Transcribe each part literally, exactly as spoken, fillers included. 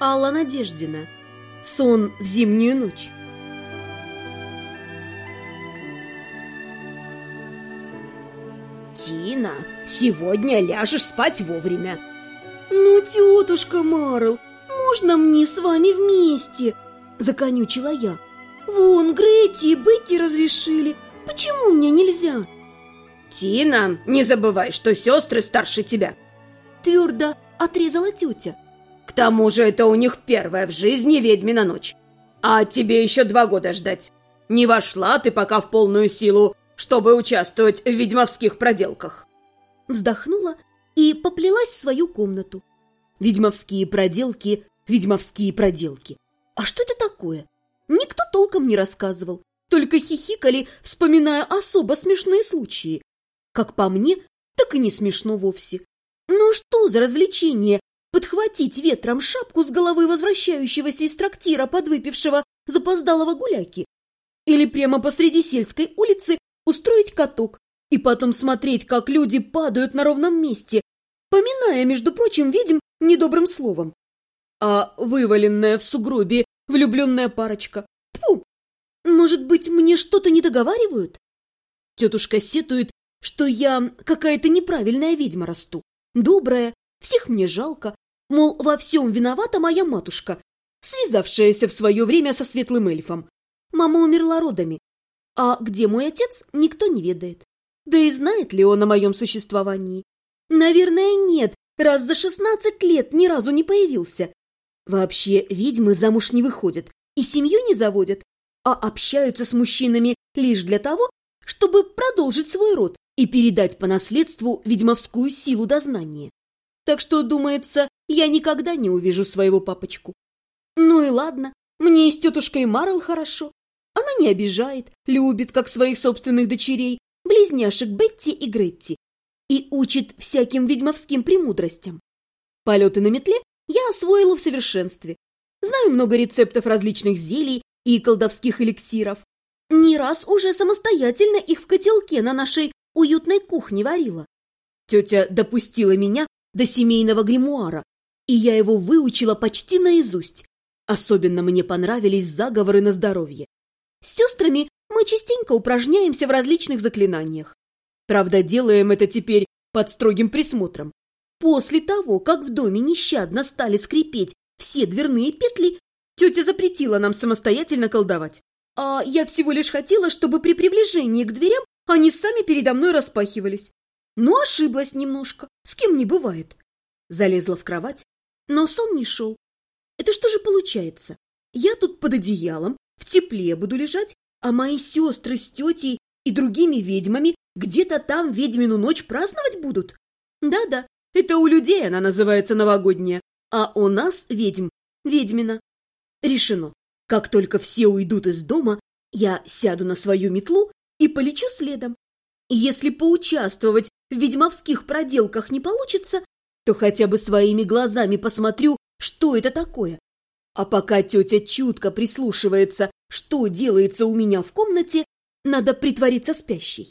Алла Надеждина. Сон в зимнюю ночь. Тина, сегодня ляжешь спать вовремя. Ну, тетушка Марл, можно мне с вами вместе? Законючила я. Вон, Гретти и Бетти разрешили. Почему мне нельзя? Тина, не забывай, что сестры старше тебя. Твердо отрезала тетя. К тому же это у них первая в жизни ведьмина ночь. А тебе еще два года ждать. Не вошла ты пока в полную силу, чтобы участвовать в ведьмовских проделках. Вздохнула и поплелась в свою комнату. Ведьмовские проделки, ведьмовские проделки. А что это такое? Никто толком не рассказывал, только хихикали, вспоминая особо смешные случаи. Как по мне, так и не смешно вовсе. Ну что за развлечение подхватить ветром шапку с головы возвращающегося из трактира подвыпившего запоздалого гуляки? Или прямо посреди сельской улицы устроить каток и потом смотреть, как люди падают на ровном месте, поминая, между прочим, ведьм недобрым словом? А вываленная в сугробе влюбленная парочка. Тьфу! Может быть, мне что-то не договаривают? Тетушка сетует, что я какая-то неправильная ведьма расту. Добрая, всех мне жалко. Мол, во всем виновата моя матушка, связавшаяся в свое время со светлым эльфом. Мама умерла родами. А где мой отец, никто не ведает. Да и знает ли он о моем существовании? Наверное, нет, раз за шестнадцать лет ни разу не появился. Вообще ведьмы замуж не выходят и семью не заводят, а общаются с мужчинами лишь для того, чтобы продолжить свой род и передать по наследству ведьмовскую силу дознания. Так что, думается, я никогда не увижу своего папочку. Ну и ладно, мне и с тетушкой Марл хорошо. Она не обижает, любит, как своих собственных дочерей, близняшек Бетти и Гретти, и учит всяким ведьмовским премудростям. Полеты на метле я освоила в совершенстве. Знаю много рецептов различных зелий и колдовских эликсиров. Не раз уже самостоятельно их в котелке на нашей уютной кухне варила. Тетя допустила меня до семейного гримуара, и я его выучила почти наизусть. Особенно мне понравились заговоры на здоровье. С сестрами мы частенько упражняемся в различных заклинаниях. Правда, делаем это теперь под строгим присмотром. После того, как в доме нещадно стали скрипеть все дверные петли, тетя запретила нам самостоятельно колдовать. А я всего лишь хотела, чтобы при приближении к дверям они сами передо мной распахивались. Ну, ошиблась немножко, с кем не бывает. Залезла в кровать, но сон не шел. Это что же получается? Я тут под одеялом, в тепле буду лежать, а мои сестры с тетей и другими ведьмами где-то там ведьмину ночь праздновать будут? Да-да, это у людей она называется новогодняя, а у нас, ведьм, ведьмина. Решено. Как только все уйдут из дома, я сяду на свою метлу и полечу следом. И если поучаствовать в ведьмовских проделках не получится, то хотя бы своими глазами посмотрю, что это такое. А пока тетя чутко прислушивается, что делается у меня в комнате, надо притвориться спящей.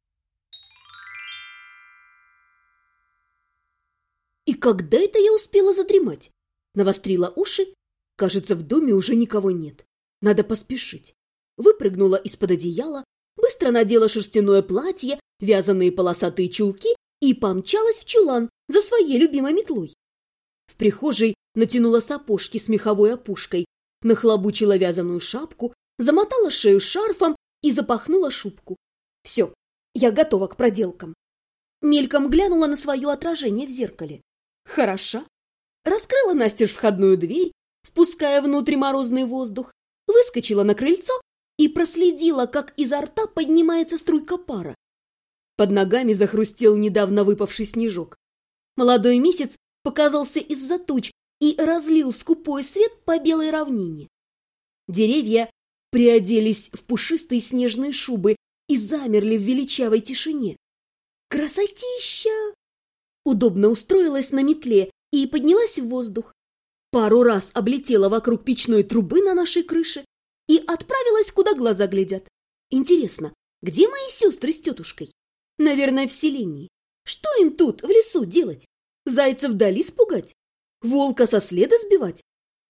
И когда это я успела задремать? Навострила уши. Кажется, в доме уже никого нет. Надо поспешить. Выпрыгнула из-под одеяла, быстро надела шерстяное платье, вязаные полосатые чулки и помчалась в чулан за своей любимой метлой. В прихожей натянула сапожки с меховой опушкой, нахлобучила вязаную шапку, замотала шею шарфом и запахнула шубку. Все, я готова к проделкам. Мельком глянула на свое отражение в зеркале. Хороша. Раскрыла настежь входную дверь, впуская внутрь морозный воздух, выскочила на крыльцо и проследила, как изо рта поднимается струйка пара. Под ногами захрустел недавно выпавший снежок. Молодой месяц показался из-за туч и разлил скупой свет по белой равнине. Деревья приоделись в пушистые снежные шубы и замерли в величавой тишине. Красотища! Удобно устроилась на метле и поднялась в воздух. Пару раз облетела вокруг печной трубы на нашей крыше и отправилась, куда глаза глядят. Интересно, где мои сестры с тетушкой? Наверное, в селении. Что им тут, в лесу, делать? Зайца вдали спугать? Волка со следа сбивать?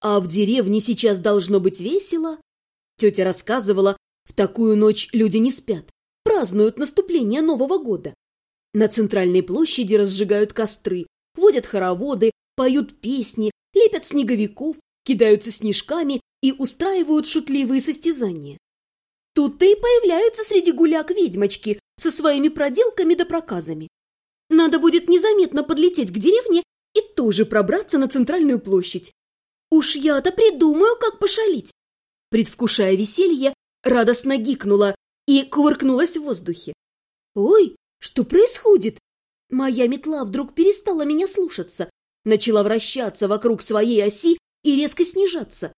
А в деревне сейчас должно быть весело. Тетя рассказывала, в такую ночь люди не спят, празднуют наступление Нового года. На центральной площади разжигают костры, водят хороводы, поют песни, лепят снеговиков, кидаются снежками и устраивают шутливые состязания. Тут-то и появляются среди гуляк ведьмочки со своими проделками да проказами. Надо будет незаметно подлететь к деревне и тоже пробраться на центральную площадь. Уж я-то придумаю, как пошалить. Предвкушая веселье, радостно гикнула и кувыркнулась в воздухе. Ой, что происходит? Моя метла вдруг перестала меня слушаться, начала вращаться вокруг своей оси и резко снижаться.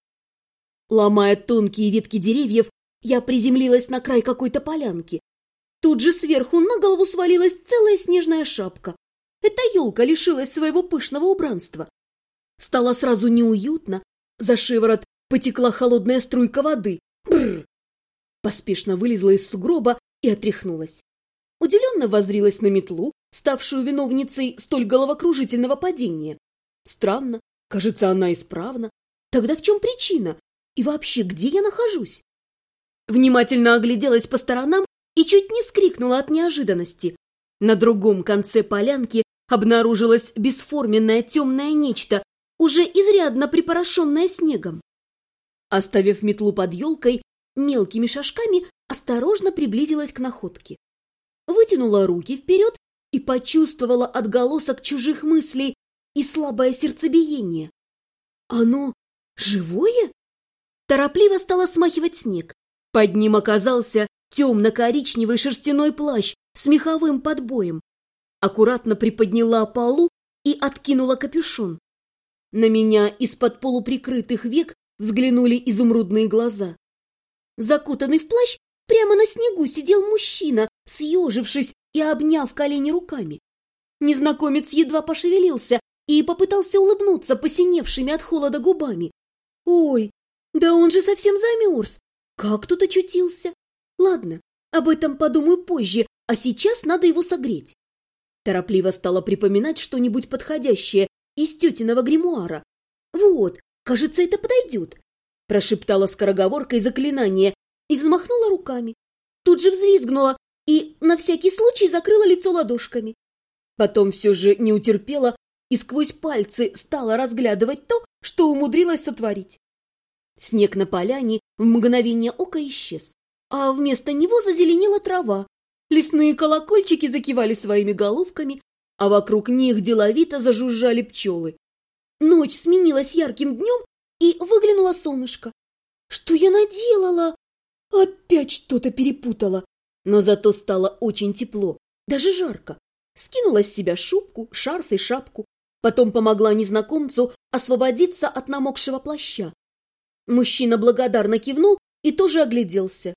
Ломая тонкие ветки деревьев, я приземлилась на край какой-то полянки. Тут же сверху на голову свалилась целая снежная шапка. Эта елка лишилась своего пышного убранства. Стало сразу неуютно, за шиворот потекла холодная струйка воды. Бррр! Поспешно вылезла из сугроба и отряхнулась. Удивленно воззрилась на метлу, ставшую виновницей столь головокружительного падения. Странно, кажется, она исправна. Тогда в чем причина? И вообще, где я нахожусь? Внимательно огляделась по сторонам и чуть не вскрикнула от неожиданности. На другом конце полянки обнаружилось бесформенное темное нечто, уже изрядно припорошенное снегом. Оставив метлу под елкой, мелкими шажками осторожно приблизилась к находке. Вытянула руки вперед и почувствовала отголосок чужих мыслей и слабое сердцебиение. Оно живое? Торопливо стала смахивать снег. Под ним оказался темно-коричневый шерстяной плащ с меховым подбоем. Аккуратно приподняла полу и откинула капюшон. На меня из-под полуприкрытых век взглянули изумрудные глаза. Закутанный в плащ, прямо на снегу сидел мужчина, съежившись и обняв колени руками. Незнакомец едва пошевелился и попытался улыбнуться посиневшими от холода губами. Ой, да он же совсем замерз. Как тут очутился? Ладно, об этом подумаю позже, а сейчас надо его согреть. Торопливо стала припоминать что-нибудь подходящее из тетиного гримуара. Вот, кажется, это подойдет. Прошептала скороговоркой заклинание и взмахнула руками. Тут же взвизгнула и на всякий случай закрыла лицо ладошками. Потом все же не утерпела и сквозь пальцы стала разглядывать то, что умудрилась сотворить. Снег на поляне в мгновение ока исчез, а вместо него зазеленела трава. Лесные колокольчики закивали своими головками, а вокруг них деловито зажужжали пчелы. Ночь сменилась ярким днем, и выглянуло солнышко. Что я наделала? Опять что-то перепутала. Но зато стало очень тепло, даже жарко. Скинула с себя шубку, шарф и шапку. Потом помогла незнакомцу освободиться от намокшего плаща. Мужчина благодарно кивнул и тоже огляделся.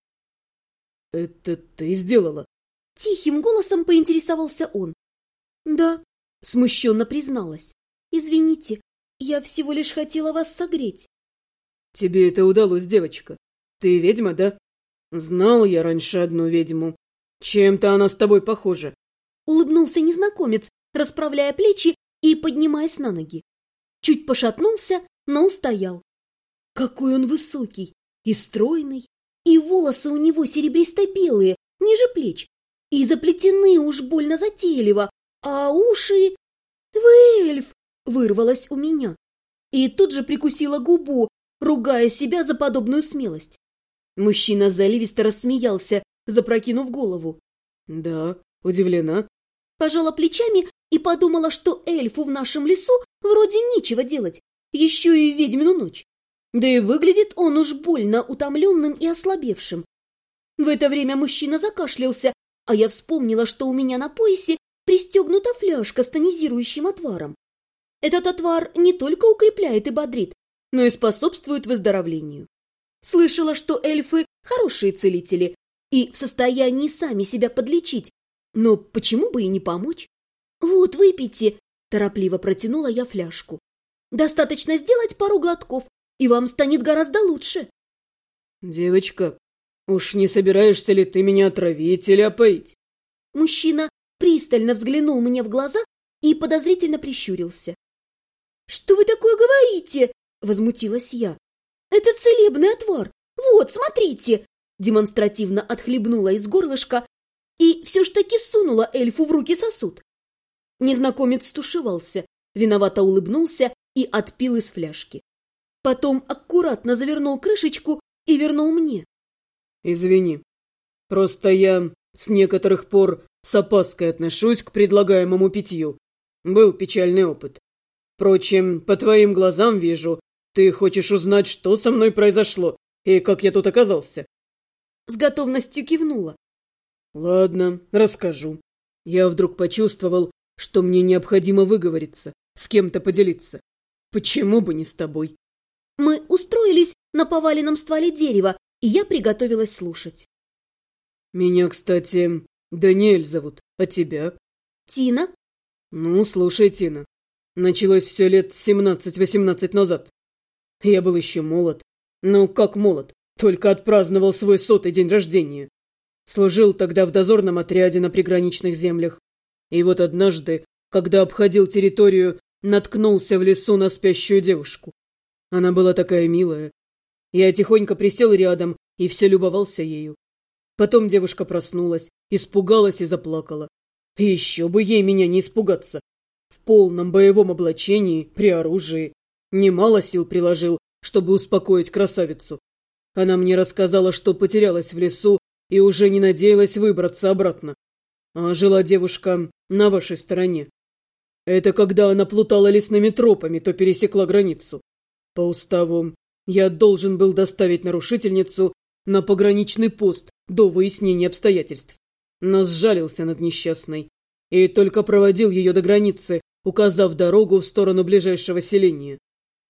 — Это ты сделала? — тихим голосом поинтересовался он. — Да, — смущенно призналась. — Извините, я всего лишь хотела вас согреть. — Тебе это удалось, девочка. Ты ведьма, да? Знал я раньше одну ведьму. Чем-то она с тобой похожа. Улыбнулся незнакомец, расправляя плечи и поднимаясь на ноги. Чуть пошатнулся, но устоял. Какой он высокий и стройный, и волосы у него серебристо-белые, ниже плеч, и заплетены уж больно затейливо, а уши... «Вы эльф!» — вырвалось у меня. И тут же прикусила губу, ругая себя за подобную смелость. Мужчина заливисто рассмеялся, запрокинув голову. «Да, удивлена». Пожала плечами и подумала, что эльфу в нашем лесу вроде нечего делать, еще и в ведьмину ночь. Да и выглядит он уж больно утомленным и ослабевшим. В это время мужчина закашлялся, а я вспомнила, что у меня на поясе пристегнута фляжка с тонизирующим отваром. Этот отвар не только укрепляет и бодрит, но и способствует выздоровлению. Слышала, что эльфы хорошие целители и в состоянии сами себя подлечить, но почему бы и не помочь? Вот, выпейте, торопливо протянула я фляжку. Достаточно сделать пару глотков, и вам станет гораздо лучше. Девочка, уж не собираешься ли ты меня отравить или опоить? Мужчина пристально взглянул мне в глаза и подозрительно прищурился. Что вы такое говорите? Возмутилась я. «Это целебный отвар! Вот, смотрите!» Демонстративно отхлебнула из горлышка и все ж таки сунула эльфу в руки сосуд. Незнакомец стушевался, виновато улыбнулся и отпил из фляжки. Потом аккуратно завернул крышечку и вернул мне. «Извини, просто я с некоторых пор с опаской отношусь к предлагаемому питью. Был печальный опыт. Впрочем, по твоим глазам вижу, ты хочешь узнать, что со мной произошло и как я тут оказался». С готовностью кивнула. «Ладно, расскажу. Я вдруг почувствовал, что мне необходимо выговориться, с кем-то поделиться. Почему бы не с тобой?» Мы устроились на поваленном стволе дерева, и я приготовилась слушать. «Меня, кстати, Даниэль зовут, а тебя?» «Тина?» «Ну, слушай, Тина, началось все лет семнадцать-восемнадцать назад. Я был еще молод. Ну, как молод, только отпраздновал свой сотый день рождения. Служил тогда в дозорном отряде на приграничных землях. И вот однажды, когда обходил территорию, наткнулся в лесу на спящую девушку. Она была такая милая. Я тихонько присел рядом и все любовался ею. Потом девушка проснулась, испугалась и заплакала. И еще бы ей меня не испугаться. В полном боевом облачении, при оружии. Немало сил приложил, чтобы успокоить красавицу. Она мне рассказала, что потерялась в лесу и уже не надеялась выбраться обратно. А жила девушка на вашей стороне. Это когда она плутала лесными тропами, то пересекла границу. По уставу я должен был доставить нарушительницу на пограничный пост до выяснения обстоятельств. Но сжалился над несчастной и только проводил ее до границы, указав дорогу в сторону ближайшего селения.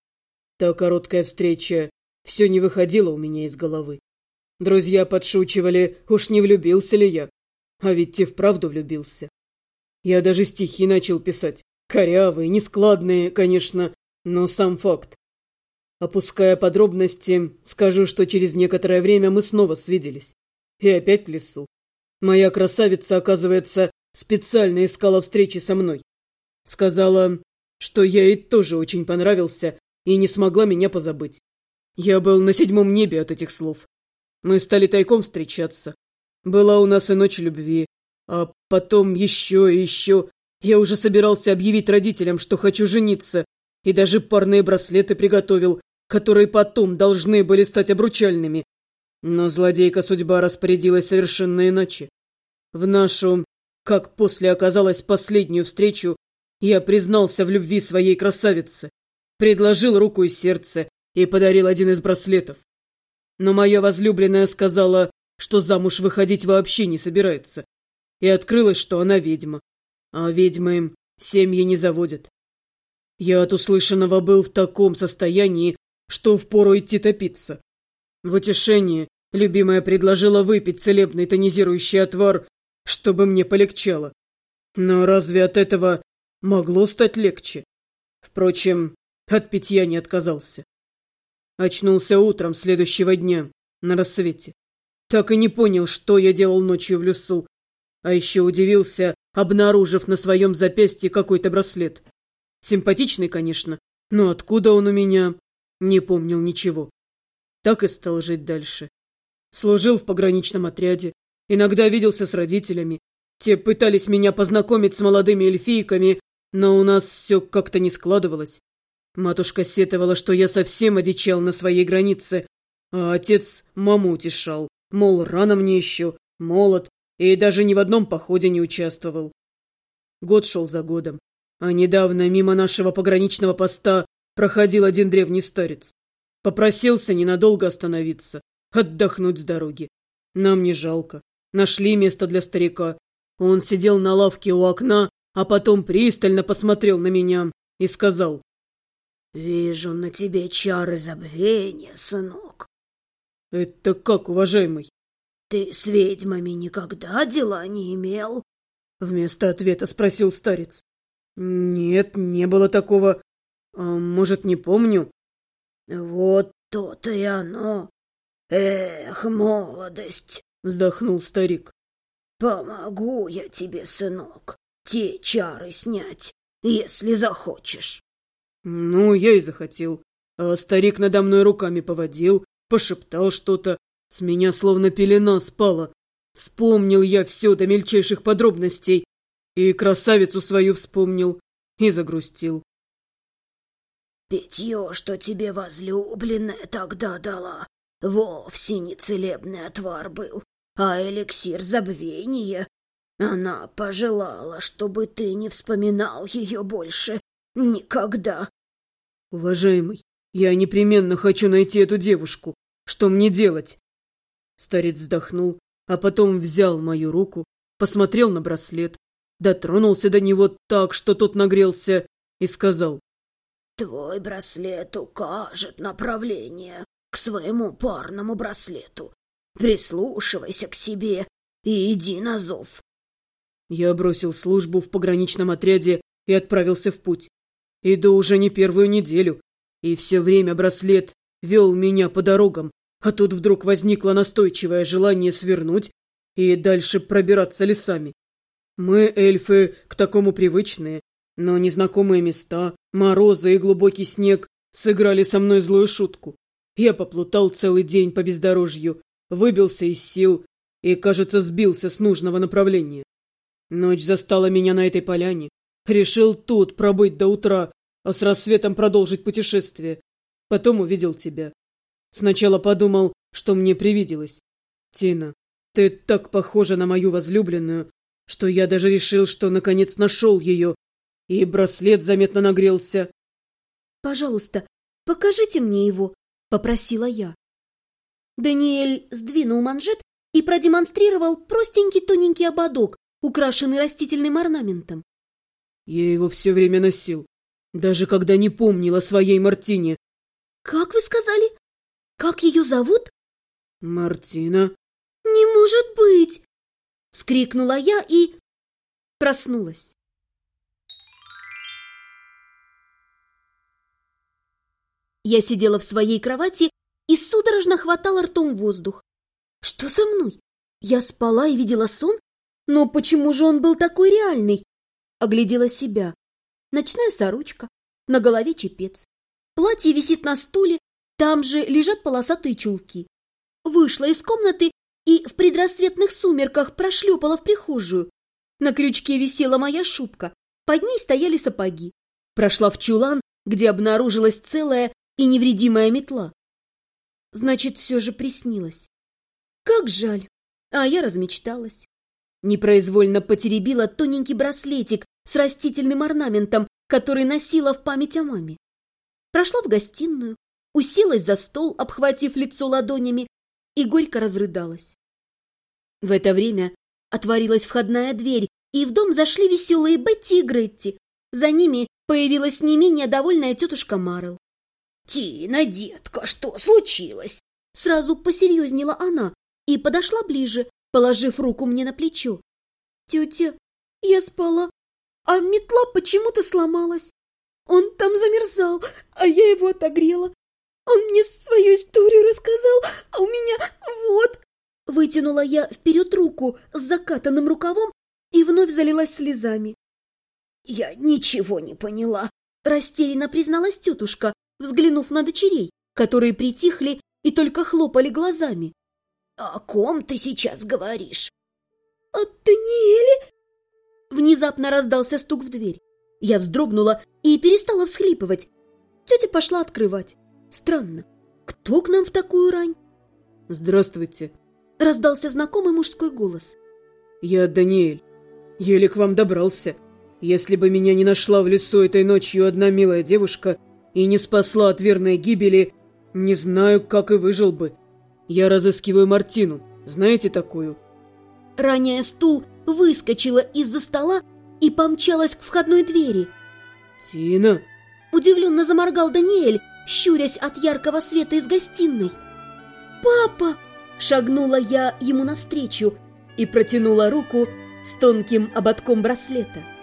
Та короткая встреча все не выходила у меня из головы. Друзья подшучивали, уж не влюбился ли я. А ведь и вправду влюбился. Я даже стихи начал писать. Корявые, нескладные, конечно, но сам факт. Опуская подробности, скажу, что через некоторое время мы снова свиделись. И опять в лесу. Моя красавица, оказывается, специально искала встречи со мной. Сказала, что я ей тоже очень понравился и не смогла меня позабыть. Я был на седьмом небе от этих слов. Мы стали тайком встречаться. Была у нас и ночь любви. А потом еще и еще. Я уже собирался объявить родителям, что хочу жениться. И даже парные браслеты приготовил, которые потом должны были стать обручальными. Но злодейка судьба распорядилась совершенно иначе. В нашу, как после оказалось, последнюю встречу, я признался в любви своей красавице, предложил руку и сердце и подарил один из браслетов. Но моя возлюбленная сказала, что замуж выходить вообще не собирается, и открылось, что она ведьма, а ведьмы семьи не заводят. Я от услышанного был в таком состоянии, что впору идти топиться. В утешение любимая предложила выпить целебный тонизирующий отвар, чтобы мне полегчало. Но разве от этого могло стать легче? Впрочем, от питья не отказался. Очнулся утром следующего дня, на рассвете. Так и не понял, что я делал ночью в лесу. А еще удивился, обнаружив на своем запястье какой-то браслет. Симпатичный, конечно, но откуда он у меня? Не помнил ничего. Так и стал жить дальше. Служил в пограничном отряде. Иногда виделся с родителями. Те пытались меня познакомить с молодыми эльфийками, но у нас все как-то не складывалось. Матушка сетовала, что я совсем одичал на своей границе, а отец маму утешал, мол, рано мне еще, молод, и даже ни в одном походе не участвовал. Год шел за годом, а недавно мимо нашего пограничного поста проходил один древний старец. Попросился ненадолго остановиться, отдохнуть с дороги. Нам не жалко. Нашли место для старика. Он сидел на лавке у окна, а потом пристально посмотрел на меня и сказал: «Вижу на тебе чары забвения, сынок». «Это как, уважаемый?» «Ты с ведьмами никогда дела не имел?» Вместо ответа спросил старец. «Нет, не было такого. А, может, не помню?» «Вот то-то и оно. Эх, молодость!» — вздохнул старик. «Помогу я тебе, сынок, те чары снять, если захочешь». «Ну, я и захотел. А старик надо мной руками поводил, пошептал что-то. С меня словно пелена спала. Вспомнил я все до мельчайших подробностей. И красавицу свою вспомнил. И загрустил. Питье, что тебе возлюбленная тогда дала, вовсе не целебный отвар был, а эликсир забвения. Она пожелала, чтобы ты не вспоминал ее больше никогда. Уважаемый, я непременно хочу найти эту девушку. Что мне делать? Старец вздохнул, а потом взял мою руку, посмотрел на браслет, дотронулся до него так, что тот нагрелся, и сказал: Твой браслет укажет направление к своему парному браслету. Прислушивайся к себе и иди на зов. Я бросил службу в пограничном отряде и отправился в путь. Иду уже не первую неделю, и все время браслет вел меня по дорогам, а тут вдруг возникло настойчивое желание свернуть и дальше пробираться лесами. Мы, эльфы, к такому привычные, но незнакомые места, морозы и глубокий снег сыграли со мной злую шутку. Я поплутал целый день по бездорожью, выбился из сил и, кажется, сбился с нужного направления. Ночь застала меня на этой поляне. Решил тут пробыть до утра, а с рассветом продолжить путешествие. Потом увидел тебя. Сначала подумал, что мне привиделось. Тина, ты так похожа на мою возлюбленную, что я даже решил, что наконец нашел ее, и браслет заметно нагрелся. «Пожалуйста, покажите мне его», — попросила я. Даниэль сдвинул манжет и продемонстрировал простенький тоненький ободок, украшенный растительным орнаментом. Я его все время носил, даже когда не помнил о своей Мартине. «Как вы сказали? Как ее зовут?» «Мартина». «Не может быть!» — вскрикнула я и проснулась. Я сидела в своей кровати и судорожно хватала ртом воздух. Что со мной? Я спала и видела сон? Но почему же он был такой реальный? Оглядела себя. Ночная сорочка, на голове чепец. Платье висит на стуле, там же лежат полосатые чулки. Вышла из комнаты и в предрассветных сумерках прошлепала в прихожую. На крючке висела моя шубка, под ней стояли сапоги. Прошла в чулан, где обнаружилась целая и невредимая метла. Значит, все же приснилось. Как жаль, а я размечталась. Непроизвольно потеребила тоненький браслетик с растительным орнаментом, который носила в память о маме. Прошла в гостиную, уселась за стол, обхватив лицо ладонями, и горько разрыдалась. В это время отворилась входная дверь, и в дом зашли веселые Бетти и Гретти. За ними появилась не менее довольная тетушка Марл. «Тина, детка, что случилось?» Сразу посерьезнела она и подошла ближе, положив руку мне на плечо. «Тетя, я спала, а метла почему-то сломалась. Он там замерзал, а я его отогрела. Он мне свою историю рассказал, а у меня вот...» Вытянула я вперед руку с закатанным рукавом и вновь залилась слезами. «Я ничего не поняла», — растерянно призналась тетушка, взглянув на дочерей, которые притихли и только хлопали глазами. «О ком ты сейчас говоришь?» «О Даниэле?» Внезапно раздался стук в дверь. Я вздрогнула и перестала всхлипывать. Тетя пошла открывать. Странно, кто к нам в такую рань? «Здравствуйте», — раздался знакомый мужской голос. «Я Даниэль. Еле к вам добрался. Если бы меня не нашла в лесу этой ночью одна милая девушка и не спасла от верной гибели, не знаю, как и выжил бы. Я разыскиваю Мартину. Знаете такую?» Роняя стул, выскочила из-за стола и помчалась к входной двери. «Тина?» Удивленно заморгал Даниэль, щурясь от яркого света из гостиной. «Папа!» — шагнула я ему навстречу и протянула руку с тонким ободком браслета.